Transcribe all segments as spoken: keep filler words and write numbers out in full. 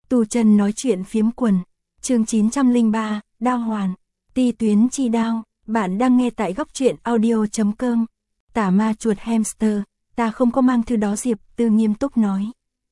Tu chân nói chuyện phiếm quần, chương chín trăm lẻ ba, đao hoàn, ti tuyến chi đao, bạn đang nghe tại góc truyện audio.com. Tả ma chuột hamster, ta không có mang thư đó, Diệp Tư nghiêm túc nói.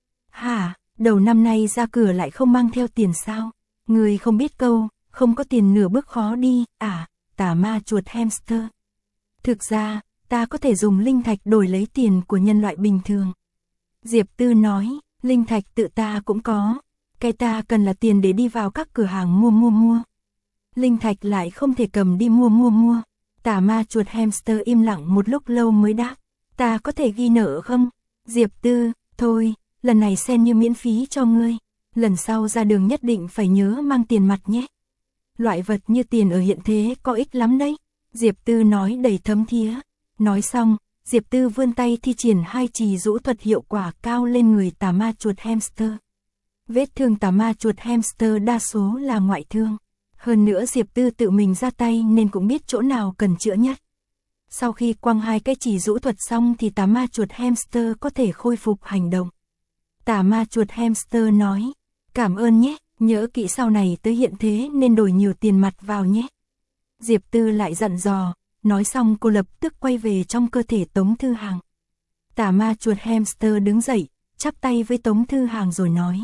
Hả, đầu năm nay ra cửa lại không mang theo tiền sao? Người không biết câu, không có tiền nửa bước khó đi, à, tả ma chuột hamster. Thực ra, ta có thể dùng linh thạch đổi lấy tiền của nhân loại bình thường. Diệp Tư nói, linh thạch tự ta cũng có. Cái ta cần là tiền để đi vào các cửa hàng mua mua mua. Linh thạch lại không thể cầm đi mua mua mua. Tả ma chuột hamster im lặng một lúc lâu mới đáp. Ta có thể ghi nợ không? Diệp Tư, thôi, lần này xem như miễn phí cho ngươi. Lần sau ra đường nhất định phải nhớ mang tiền mặt nhé. Loại vật như tiền ở hiện thế có ích lắm đấy. Diệp Tư nói đầy thấm thía. Nói xong, Diệp Tư vươn tay thi triển hai trì rũ thuật hiệu quả cao lên người tả ma chuột hamster. Vết thương tả ma chuột hamster đa số là ngoại thương. Hơn nữa Diệp Tư tự mình ra tay nên cũng biết chỗ nào cần chữa nhất. Sau khi quăng hai cái chỉ rũ thuật xong thì tả ma chuột hamster có thể khôi phục hành động. Tả ma chuột hamster nói, cảm ơn nhé, nhớ kỹ sau này tới hiện thế nên đổi nhiều tiền mặt vào nhé. Diệp Tư lại dặn dò, nói xong cô lập tức quay về trong cơ thể Tống Thư Hàng. Tả ma chuột hamster đứng dậy, chắp tay với Tống Thư Hàng rồi nói.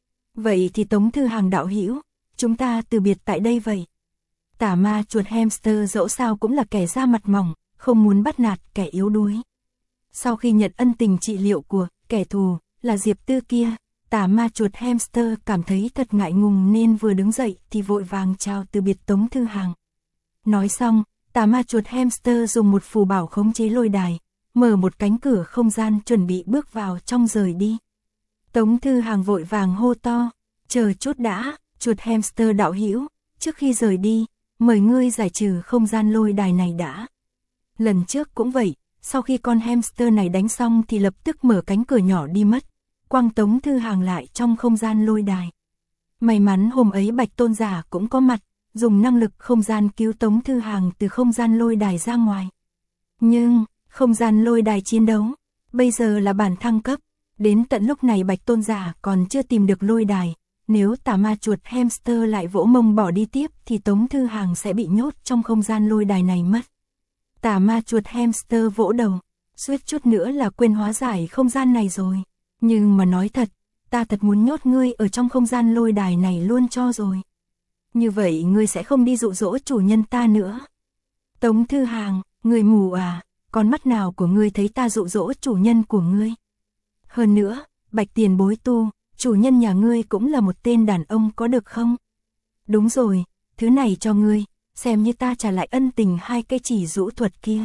Vậy thì Tống Thư Hàng đạo hữu, chúng ta từ biệt tại đây vậy. Tả ma chuột hamster dẫu sao cũng là kẻ da mặt mỏng, không muốn bắt nạt kẻ yếu đuối. Sau khi nhận ân tình trị liệu của kẻ thù là Diệp Tư kia, tả ma chuột hamster cảm thấy thật ngại ngùng nên vừa đứng dậy thì vội vàng chào từ biệt Tống Thư Hàng. Nói xong, tả ma chuột hamster dùng một phù bảo khống chế lôi đài, mở một cánh cửa không gian chuẩn bị bước vào trong rời đi. Tống Thư Hàng vội vàng hô to, chờ chút đã, chuột hamster đạo hữu, trước khi rời đi, mời ngươi giải trừ không gian lôi đài này đã. Lần trước cũng vậy, sau khi con hamster này đánh xong thì lập tức mở cánh cửa nhỏ đi mất, quăng Tống Thư Hàng lại trong không gian lôi đài. May mắn hôm ấy Bạch Tôn Giả cũng có mặt, dùng năng lực không gian cứu Tống Thư Hàng từ không gian lôi đài ra ngoài. Nhưng, không gian lôi đài chiến đấu, bây giờ là bản thăng cấp, đến tận lúc này Bạch Tôn Giả còn chưa tìm được lôi đài. Nếu tả ma chuột hamster lại vỗ mông bỏ đi tiếp thì Tống Thư Hàng sẽ bị nhốt trong không gian lôi đài này mất. Tả ma chuột hamster vỗ đầu, suýt chút nữa là quên hóa giải không gian này rồi. Nhưng mà nói thật, ta thật muốn nhốt ngươi ở trong không gian lôi đài này luôn cho rồi. Như vậy ngươi sẽ không đi dụ dỗ chủ nhân ta nữa. Tống Thư Hàng, ngươi mù à, con mắt nào của ngươi thấy ta dụ dỗ chủ nhân của ngươi? Hơn nữa, Bạch tiền bối tu, chủ nhân nhà ngươi cũng là một tên đàn ông có được không? Đúng rồi, thứ này cho ngươi, xem như ta trả lại ân tình hai cái chỉ rũ thuật kia.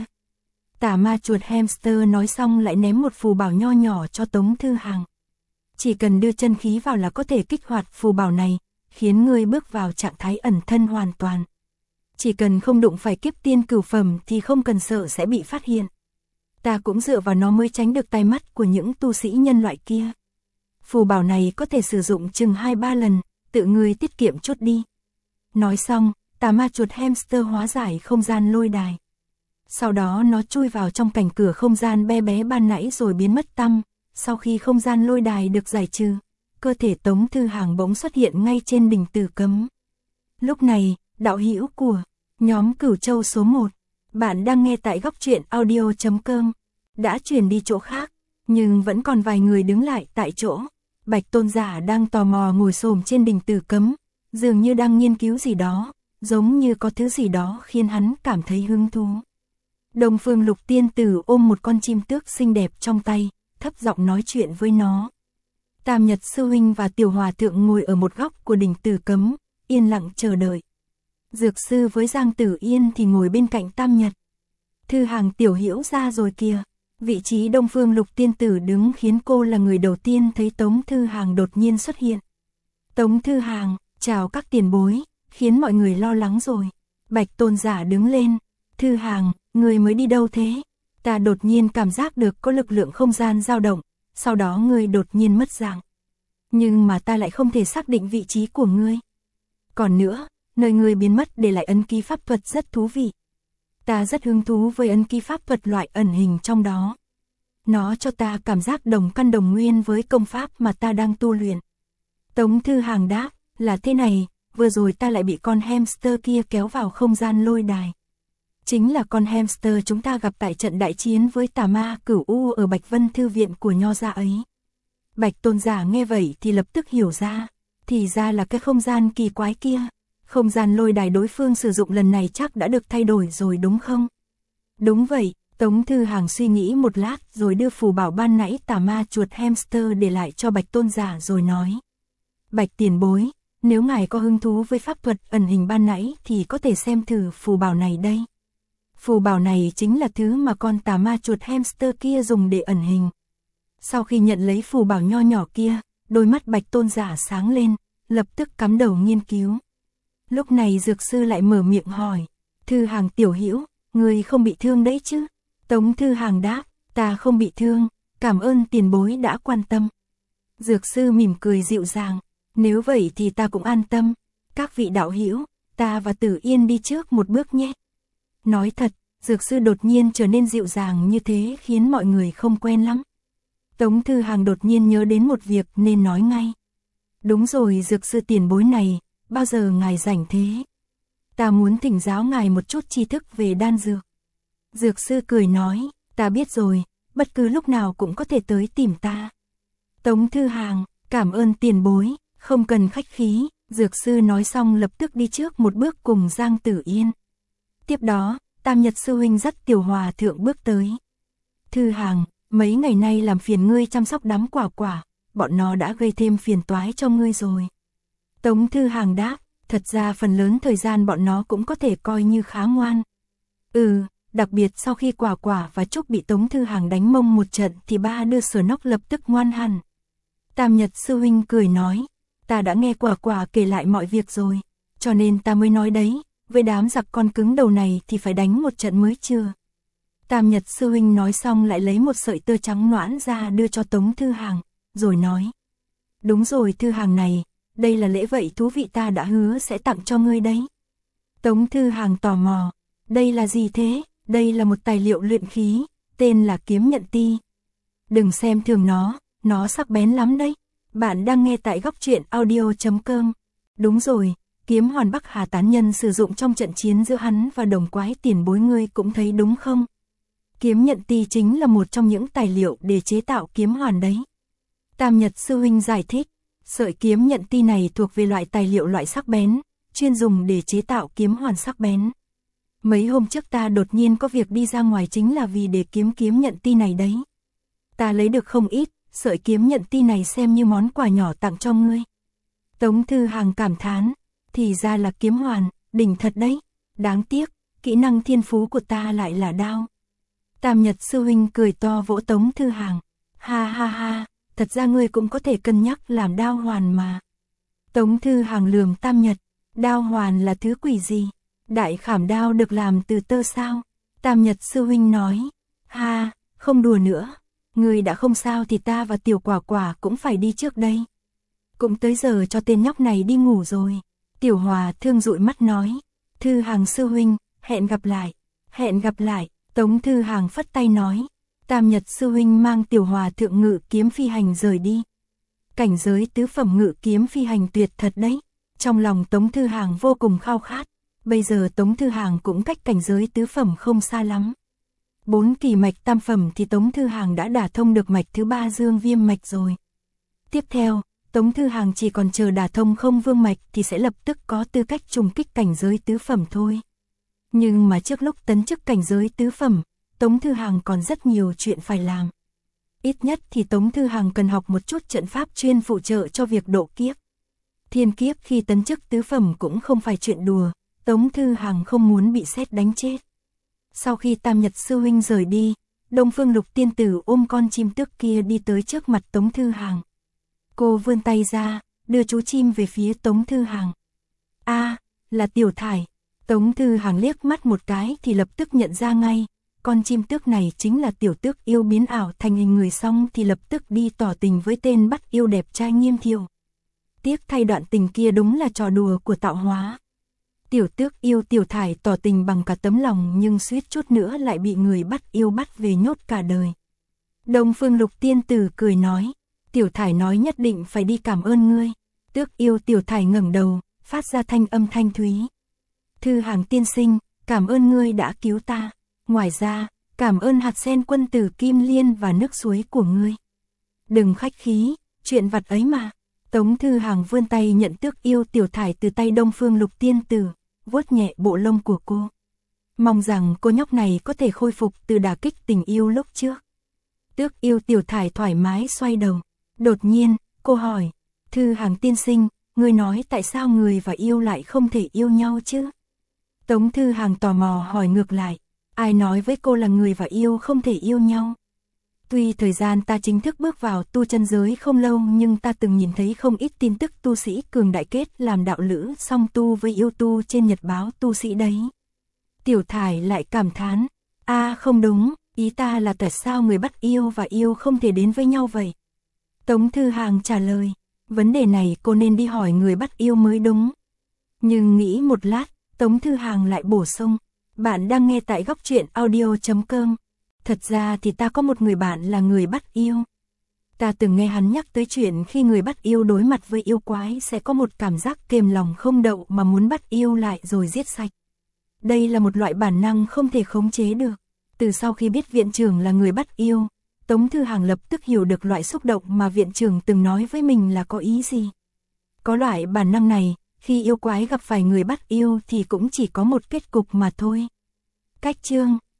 Tả ma chuột hamster nói xong lại ném một phù bảo nho nhỏ cho Tống Thư Hàng. Chỉ cần đưa chân khí vào là có thể kích hoạt phù bảo này, khiến ngươi bước vào trạng thái ẩn thân hoàn toàn. Chỉ cần không đụng phải kiếp tiên cửu phẩm thì không cần sợ sẽ bị phát hiện. Ta cũng dựa vào nó mới tránh được tai mắt của những tu sĩ nhân loại kia. Phù bảo này có thể sử dụng chừng hai ba lần, tự ngươi tiết kiệm chút đi. Nói xong, tà ma chuột hamster hóa giải không gian lôi đài. Sau đó nó chui vào trong cảnh cửa không gian bé bé ban nãy rồi biến mất tăm. Sau khi không gian lôi đài được giải trừ, cơ thể Tống Thư Hàng bỗng xuất hiện ngay trên đỉnh Tử Cấm. Lúc này, đạo hữu của nhóm Cửu Châu số một, bạn đang nghe tại góc truyện audio.com, đã chuyển đi chỗ khác, nhưng vẫn còn vài người đứng lại tại chỗ. Bạch Tôn Giả đang tò mò ngồi xổm trên đỉnh Tử Cấm, dường như đang nghiên cứu gì đó, giống như có thứ gì đó khiến hắn cảm thấy hứng thú. Đông Phương Lục Tiên Tử ôm một con chim tước xinh đẹp trong tay, thấp giọng nói chuyện với nó. Tam Nhật Sư Huynh và Tiểu Hòa Thượng ngồi ở một góc của đỉnh Tử Cấm, yên lặng chờ đợi. Dược Sư với Giang Tử Yên thì ngồi bên cạnh Tam Nhật. Thư Hàng tiểu hữu ra rồi kìa. Vị trí Đông Phương Lục Tiên Tử đứng khiến cô là người đầu tiên thấy Tống Thư Hàng đột nhiên xuất hiện. Tống Thư Hàng, chào các tiền bối, khiến mọi người lo lắng rồi. Bạch Tôn Giả đứng lên. Thư Hàng, người mới đi đâu thế? Ta đột nhiên cảm giác được có lực lượng không gian dao động, sau đó ngươi đột nhiên mất dạng. Nhưng mà ta lại không thể xác định vị trí của ngươi. Còn nữa, nơi ngươi biến mất để lại ấn ký pháp thuật rất thú vị. Ta rất hứng thú với ấn ký pháp thuật loại ẩn hình trong đó. Nó cho ta cảm giác đồng căn đồng nguyên với công pháp mà ta đang tu luyện. Tống Thư Hàng đáp, là thế này, vừa rồi ta lại bị con hamster kia kéo vào không gian lôi đài. Chính là con hamster chúng ta gặp tại trận đại chiến với tà ma Cửu U ở Bạch Vân Thư viện của Nho gia ấy. Bạch Tôn giả nghe vậy thì lập tức hiểu ra, thì ra là cái không gian kỳ quái kia. Không gian lôi đài đối phương sử dụng lần này chắc đã được thay đổi rồi đúng không? Đúng vậy, Tống Thư Hàng suy nghĩ một lát rồi đưa phù bảo ban nãy tà ma chuột hamster để lại cho Bạch Tôn giả rồi nói. Bạch tiền bối, nếu ngài có hứng thú với pháp thuật ẩn hình ban nãy thì có thể xem thử phù bảo này đây. Phù bảo này chính là thứ mà con tà ma chuột hamster kia dùng để ẩn hình. Sau khi nhận lấy phù bảo nho nhỏ kia, đôi mắt Bạch Tôn giả sáng lên, lập tức cắm đầu nghiên cứu. Lúc này dược sư lại mở miệng hỏi, Thư Hàng tiểu hữu, người không bị thương đấy chứ? Tống Thư Hàng đáp, ta không bị thương, cảm ơn tiền bối đã quan tâm. Dược sư mỉm cười dịu dàng, nếu vậy thì ta cũng an tâm. Các vị đạo hữu, ta và Tử Yên đi trước một bước nhé. Nói thật, dược sư đột nhiên trở nên dịu dàng như thế khiến mọi người không quen lắm. Tống Thư Hàng đột nhiên nhớ đến một việc nên nói ngay. Đúng rồi dược sư tiền bối này, bao giờ ngài rảnh thế? Ta muốn thỉnh giáo ngài một chút tri thức về đan dược. Dược sư cười nói, ta biết rồi, bất cứ lúc nào cũng có thể tới tìm ta. Tống Thư Hàng, cảm ơn tiền bối, không cần khách khí, dược sư nói xong lập tức đi trước một bước cùng Giang Tử Yên. Tiếp đó, Tam Nhật sư huynh dắt Tiểu Hòa thượng bước tới. Thư Hàng, mấy ngày nay làm phiền ngươi chăm sóc đám quả quả, bọn nó đã gây thêm phiền toái cho ngươi rồi. Tống Thư Hàng đáp, thật ra phần lớn thời gian bọn nó cũng có thể coi như khá ngoan. Ừ, đặc biệt sau khi Quả Quả và Trúc bị Tống Thư Hàng đánh mông một trận thì ba đưa Sở Nóc lập tức ngoan hẳn. Tam Nhật sư huynh cười nói, ta đã nghe Quả Quả kể lại mọi việc rồi, cho nên ta mới nói đấy, với đám giặc con cứng đầu này thì phải đánh một trận mới chưa. Tam Nhật sư huynh nói xong lại lấy một sợi tơ trắng noãn ra đưa cho Tống Thư Hàng, rồi nói, đúng rồi Thư Hàng này, đây là lễ vậy thú vị ta đã hứa sẽ tặng cho ngươi đấy. Tống Thư Hàng tò mò, đây là gì thế? Đây là một tài liệu luyện khí, tên là kiếm nhận ti. Đừng xem thường nó, nó sắc bén lắm đấy. Bạn đang nghe tại góc truyện audio chấm com. Đúng rồi, kiếm hoàn Bắc Hà tán nhân sử dụng trong trận chiến giữa hắn và đồng quái tiền bối ngươi cũng thấy đúng không? Kiếm nhận ti chính là một trong những tài liệu để chế tạo kiếm hoàn đấy. Tam Nhật sư huynh giải thích, sợi kiếm nhận ti này thuộc về loại tài liệu loại sắc bén, chuyên dùng để chế tạo kiếm hoàn sắc bén. Mấy hôm trước ta đột nhiên có việc đi ra ngoài chính là vì để kiếm kiếm nhận ti này đấy. Ta lấy được không ít, sợi kiếm nhận ti này xem như món quà nhỏ tặng cho ngươi. Tống Thư Hàng cảm thán, thì ra là kiếm hoàn, đỉnh thật đấy. Đáng tiếc, kỹ năng thiên phú của ta lại là đao. Tam Nhật sư huynh cười to vỗ Tống Thư Hàng, ha ha ha, thật ra ngươi cũng có thể cân nhắc làm đao hoàn mà. Tống Thư Hàng lườm Tam Nhật, đao hoàn là thứ quỷ gì? Đại khảm đao được làm từ tơ sao? Tam Nhật sư huynh nói, ha, không đùa nữa, người đã không sao thì ta và Tiểu Quả Quả cũng phải đi trước đây. Cũng tới giờ cho tên nhóc này đi ngủ rồi. Tiểu Hòa thương dụi mắt nói, Thư Hàng sư huynh, hẹn gặp lại, hẹn gặp lại. Tống Thư Hàng phất tay nói, Tam Nhật sư huynh mang Tiểu Hòa thượng ngự kiếm phi hành rời đi. Cảnh giới tứ phẩm ngự kiếm phi hành tuyệt thật đấy. Trong lòng Tống Thư Hàng vô cùng khao khát. Bây giờ Tống Thư Hàng cũng cách cảnh giới tứ phẩm không xa lắm. Bốn kỳ mạch tam phẩm thì Tống Thư Hàng đã đả thông được mạch thứ ba dương viêm mạch rồi. Tiếp theo, Tống Thư Hàng chỉ còn chờ đả thông không vương mạch thì sẽ lập tức có tư cách trùng kích cảnh giới tứ phẩm thôi. Nhưng mà trước lúc tấn chức cảnh giới tứ phẩm, Tống Thư Hàng còn rất nhiều chuyện phải làm. Ít nhất thì Tống Thư Hàng cần học một chút trận pháp chuyên phụ trợ cho việc độ kiếp. Thiên kiếp khi tấn chức tứ phẩm cũng không phải chuyện đùa, Tống Thư Hàng không muốn bị sét đánh chết. Sau khi Tam Nhật sư huynh rời đi, Đông Phương Lục tiên tử ôm con chim tước kia đi tới trước mặt Tống Thư Hàng. Cô vươn tay ra, đưa chú chim về phía Tống Thư Hàng. A, à, là Tiểu Thải. Tống Thư Hàng liếc mắt một cái thì lập tức nhận ra ngay, con chim tước này chính là tiểu tước yêu biến ảo thành hình người xong thì lập tức đi tỏ tình với tên bắt yêu đẹp trai Nghiêm Thiều. Tiếc thay đoạn tình kia đúng là trò đùa của tạo hóa. Tiểu tước yêu Tiểu Thải tỏ tình bằng cả tấm lòng nhưng suýt chút nữa lại bị người bắt yêu bắt về nhốt cả đời. Đông Phương Lục tiên tử cười nói, Tiểu Thải nói nhất định phải đi cảm ơn ngươi. Tước Yêu Tiểu Thải ngẩng đầu, phát ra thanh âm thanh thúy. Thư Hàng tiên sinh, cảm ơn ngươi đã cứu ta. Ngoài ra, cảm ơn hạt sen quân tử Kim Liên và nước suối của ngươi. Đừng khách khí, chuyện vặt ấy mà. Tống Thư Hàng vươn tay nhận Tước Yêu Tiểu Thải từ tay Đông Phương Lục Tiên Tử, vuốt nhẹ bộ lông của cô. Mong rằng cô nhóc này có thể khôi phục từ đả kích tình yêu lúc trước. Tước Yêu Tiểu Thải thoải mái xoay đầu. Đột nhiên, cô hỏi, Thư Hàng tiên sinh, ngươi nói tại sao người và yêu lại không thể yêu nhau chứ? Tống Thư Hàng tò mò hỏi ngược lại, ai nói với cô là người và yêu không thể yêu nhau? Tuy thời gian ta chính thức bước vào tu chân giới không lâu nhưng ta từng nhìn thấy không ít tin tức tu sĩ cường đại kết làm đạo lữ song tu với yêu tu trên nhật báo tu sĩ đấy. Tiểu Thải lại cảm thán, a không đúng, ý ta là tại sao người bắt yêu và yêu không thể đến với nhau vậy? Tống Thư Hàng trả lời, vấn đề này cô nên đi hỏi người bắt yêu mới đúng. Nhưng nghĩ một lát, Tống Thư Hàng lại bổ sung, bạn đang nghe tại góc truyện audio chấm com. Thật ra thì ta có một người bạn là người bắt yêu. Ta từng nghe hắn nhắc tới chuyện khi người bắt yêu đối mặt với yêu quái sẽ có một cảm giác kềm lòng không đậu mà muốn bắt yêu lại rồi giết sạch. Đây là một loại bản năng không thể khống chế được. Từ sau khi biết viện trưởng là người bắt yêu, Tống Thư Hàng lập tức hiểu được loại xúc động mà viện trưởng từng nói với mình là có ý gì. Có loại bản năng này, khi yêu quái gặp phải người bắt yêu thì cũng chỉ có một kết cục mà thôi. Cách chương